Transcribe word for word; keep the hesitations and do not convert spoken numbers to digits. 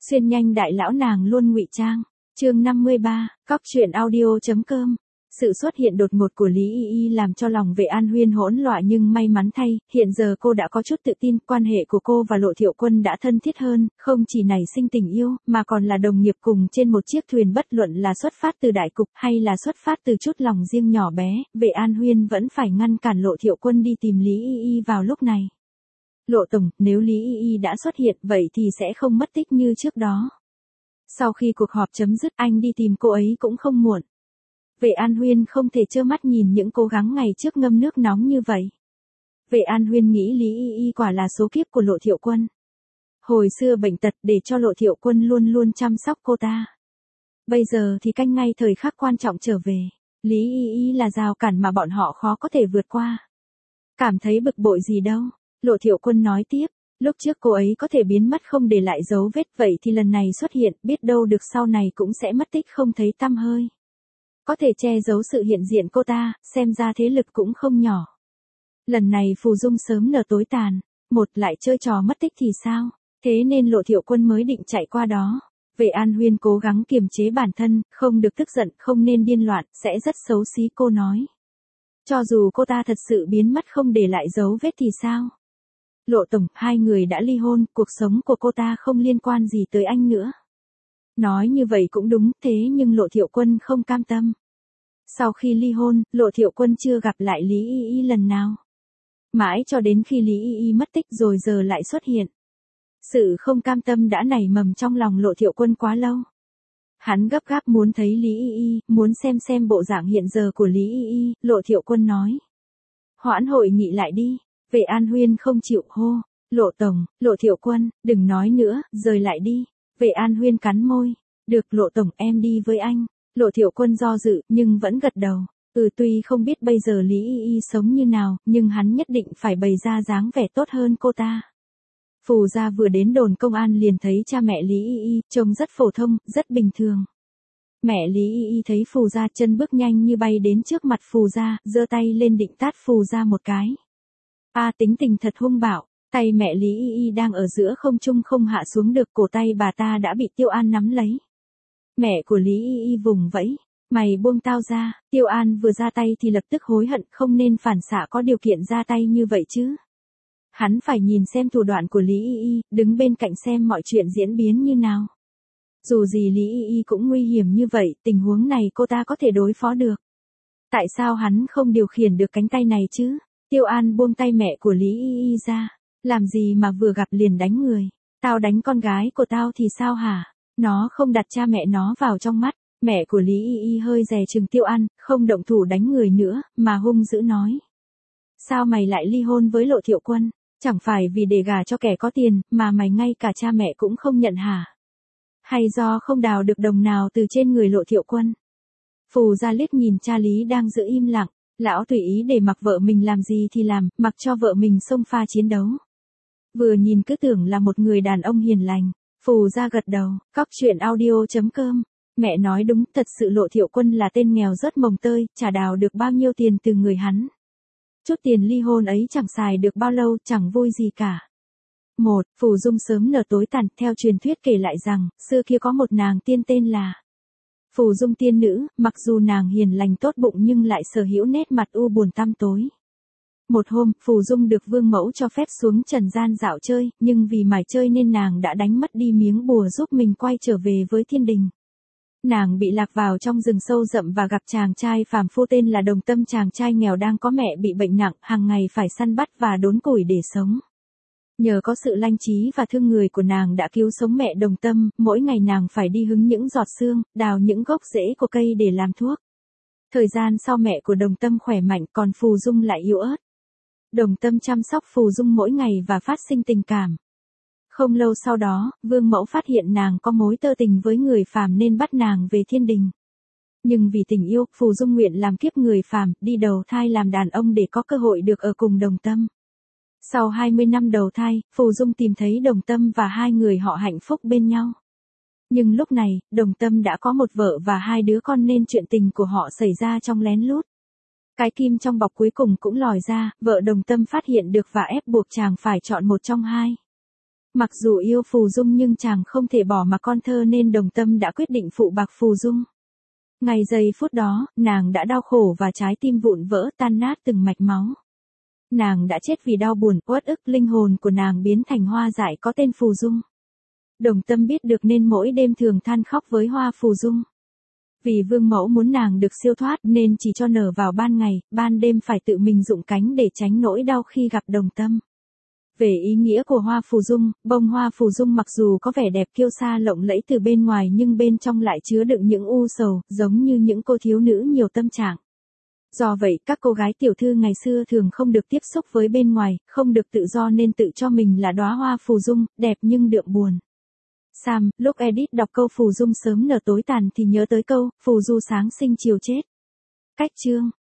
Xuyên nhanh đại lão nàng luôn ngụy trang. Chương năm mươi ba, cóc truyện audio.com. Sự xuất hiện đột ngột của Lý Y Y làm cho lòng Vệ An Huyên hỗn loạn, nhưng may mắn thay, hiện giờ cô đã có chút tự tin, quan hệ của cô và Lộ Thiệu Quân đã thân thiết hơn, không chỉ nảy sinh tình yêu, mà còn là đồng nghiệp cùng trên một chiếc thuyền. Bất luận là xuất phát từ đại cục hay là xuất phát từ chút lòng riêng nhỏ bé, Vệ An Huyên vẫn phải ngăn cản Lộ Thiệu Quân đi tìm Lý Y Y vào lúc này. Lộ tổng, nếu Lý Y Y đã xuất hiện vậy thì sẽ không mất tích như trước đó. Sau khi cuộc họp chấm dứt, anh đi tìm cô ấy cũng không muộn. Vệ An Huyên không thể trơ mắt nhìn những cố gắng ngày trước ngâm nước nóng như vậy. Vệ An Huyên nghĩ Lý Y Y quả là số kiếp của Lộ Thiệu Quân. Hồi xưa bệnh tật để cho Lộ Thiệu Quân luôn luôn chăm sóc cô ta. Bây giờ thì canh ngay thời khắc quan trọng trở về. Lý Y Y là rào cản mà bọn họ khó có thể vượt qua. Cảm thấy bực bội gì đâu. Lộ Thiệu Quân nói tiếp. Lúc trước cô ấy có thể biến mất không để lại dấu vết, vậy thì lần này xuất hiện, biết đâu được sau này cũng sẽ mất tích không thấy tăm hơi. Có thể che giấu sự hiện diện cô ta, xem ra thế lực cũng không nhỏ. Lần này phù dung sớm nở tối tàn, một lại chơi trò mất tích thì sao, thế nên Lộ Thiệu Quân mới định chạy qua đó. Vệ An Huyên cố gắng kiềm chế bản thân, không được tức giận, không nên điên loạn, sẽ rất xấu xí. Cô nói, cho dù cô ta thật sự biến mất không để lại dấu vết thì sao? Lộ tổng, hai người đã ly hôn, cuộc sống của cô ta không liên quan gì tới anh nữa. Nói như vậy cũng đúng, thế nhưng Lộ Thiệu Quân không cam tâm. Sau khi ly hôn, Lộ Thiệu Quân chưa gặp lại Lý Y Y lần nào. Mãi cho đến khi Lý Y Y mất tích rồi giờ lại xuất hiện. Sự không cam tâm đã nảy mầm trong lòng Lộ Thiệu Quân quá lâu. Hắn gấp gáp muốn thấy Lý Y Y, muốn xem xem bộ dạng hiện giờ của Lý Y Y. Lộ Thiệu Quân nói, hoãn hội nghị lại đi. Vệ An Huyên không chịu, hô, Lộ tổng, Lộ Thiệu Quân, đừng nói nữa, rời lại đi. Vệ An Huyên cắn môi, được Lộ tổng, em đi với anh. Lộ Thiệu Quân do dự, nhưng vẫn gật đầu. Ừ, tuy không biết bây giờ Lý Y Y sống như nào, nhưng hắn nhất định phải bày ra dáng vẻ tốt hơn cô ta. Phù gia vừa đến đồn công an liền thấy cha mẹ Lý Y Y, trông rất phổ thông, rất bình thường. Mẹ Lý Y Y thấy Phù gia chân bước nhanh như bay đến trước mặt Phù gia, giơ tay lên định tát Phù gia một cái. A à, tính tình thật hung bạo, tay mẹ Lý Y Y đang ở giữa không trung không hạ xuống được, cổ tay bà ta đã bị Tiêu An nắm lấy. Mẹ của Lý Y Y vùng vẫy, mày buông tao ra. Tiêu An vừa ra tay thì lập tức hối hận, không nên phản xạ có điều kiện ra tay như vậy chứ. Hắn phải nhìn xem thủ đoạn của Lý Y Y, đứng bên cạnh xem mọi chuyện diễn biến như nào. Dù gì Lý Y Y cũng nguy hiểm như vậy, tình huống này cô ta có thể đối phó được. Tại sao hắn không điều khiển được cánh tay này chứ? Tiêu An buông tay mẹ của Lý Y Y ra. Làm gì mà vừa gặp liền đánh người? Tao đánh con gái của tao thì sao hả? Nó không đặt cha mẹ nó vào trong mắt. Mẹ của Lý Y Y hơi dè chừng Tiêu An, không động thủ đánh người nữa, mà hung dữ nói. Sao mày lại ly hôn với Lộ Thiệu Quân? Chẳng phải vì để gả cho kẻ có tiền, mà mày ngay cả cha mẹ cũng không nhận hả? Hay do không đào được đồng nào từ trên người Lộ Thiệu Quân? Phù gia liếc nhìn cha Lý đang giữ im lặng. Lão tùy ý để mặc vợ mình làm gì thì làm, mặc cho vợ mình xông pha chiến đấu. Vừa nhìn cứ tưởng là một người đàn ông hiền lành. Phù gia gật đầu, cóc truyện audio.com. Mẹ nói đúng, thật sự Lộ Thiệu Quân là tên nghèo rớt mồng tơi, chả đào được bao nhiêu tiền từ người hắn. Chút tiền ly hôn ấy chẳng xài được bao lâu, chẳng vui gì cả. Một, phù dung sớm nở tối tàn, theo truyền thuyết kể lại rằng, xưa kia có một nàng tiên tên là Phù Dung tiên nữ, mặc dù nàng hiền lành tốt bụng nhưng lại sở hữu nét mặt u buồn tăm tối. Một hôm, Phù Dung được vương mẫu cho phép xuống trần gian dạo chơi, nhưng vì mải chơi nên nàng đã đánh mất đi miếng bùa giúp mình quay trở về với thiên đình. Nàng bị lạc vào trong rừng sâu rậm và gặp chàng trai phàm phu tên là Đồng Tâm. Chàng trai nghèo đang có mẹ bị bệnh nặng, hàng ngày phải săn bắt và đốn củi để sống. Nhờ có sự lanh trí và thương người của nàng đã cứu sống mẹ Đồng Tâm, mỗi ngày nàng phải đi hứng những giọt sương, đào những gốc rễ của cây để làm thuốc. Thời gian sau mẹ của Đồng Tâm khỏe mạnh, còn Phù Dung lại yếu ớt. Đồng Tâm chăm sóc Phù Dung mỗi ngày và phát sinh tình cảm. Không lâu sau đó, vương mẫu phát hiện nàng có mối tơ tình với người phàm nên bắt nàng về thiên đình. Nhưng vì tình yêu, Phù Dung nguyện làm kiếp người phàm, đi đầu thai làm đàn ông để có cơ hội được ở cùng Đồng Tâm. Sau hai mươi năm đầu thai, Phù Dung tìm thấy Đồng Tâm và hai người họ hạnh phúc bên nhau. Nhưng lúc này, Đồng Tâm đã có một vợ và hai đứa con nên chuyện tình của họ xảy ra trong lén lút. Cái kim trong bọc cuối cùng cũng lòi ra, vợ Đồng Tâm phát hiện được và ép buộc chàng phải chọn một trong hai. Mặc dù yêu Phù Dung nhưng chàng không thể bỏ mặc con thơ nên Đồng Tâm đã quyết định phụ bạc Phù Dung. Ngày giây phút đó, nàng đã đau khổ và trái tim vụn vỡ tan nát từng mạch máu. Nàng đã chết vì đau buồn, uất ức, linh hồn của nàng biến thành hoa dại có tên Phù Dung. Đồng Tâm biết được nên mỗi đêm thường than khóc với hoa Phù Dung. Vì vương mẫu muốn nàng được siêu thoát nên chỉ cho nở vào ban ngày, ban đêm phải tự mình rụng cánh để tránh nỗi đau khi gặp Đồng Tâm. Về ý nghĩa của hoa Phù Dung, bông hoa Phù Dung mặc dù có vẻ đẹp kiêu sa lộng lẫy từ bên ngoài nhưng bên trong lại chứa đựng những u sầu, giống như những cô thiếu nữ nhiều tâm trạng. Do vậy, các cô gái tiểu thư ngày xưa thường không được tiếp xúc với bên ngoài, không được tự do nên tự cho mình là đóa hoa Phù Dung, đẹp nhưng đượm buồn. Sam, lúc Edith đọc câu Phù Dung sớm nở tối tàn thì nhớ tới câu, Phù Du sáng sinh chiều chết. Cách chương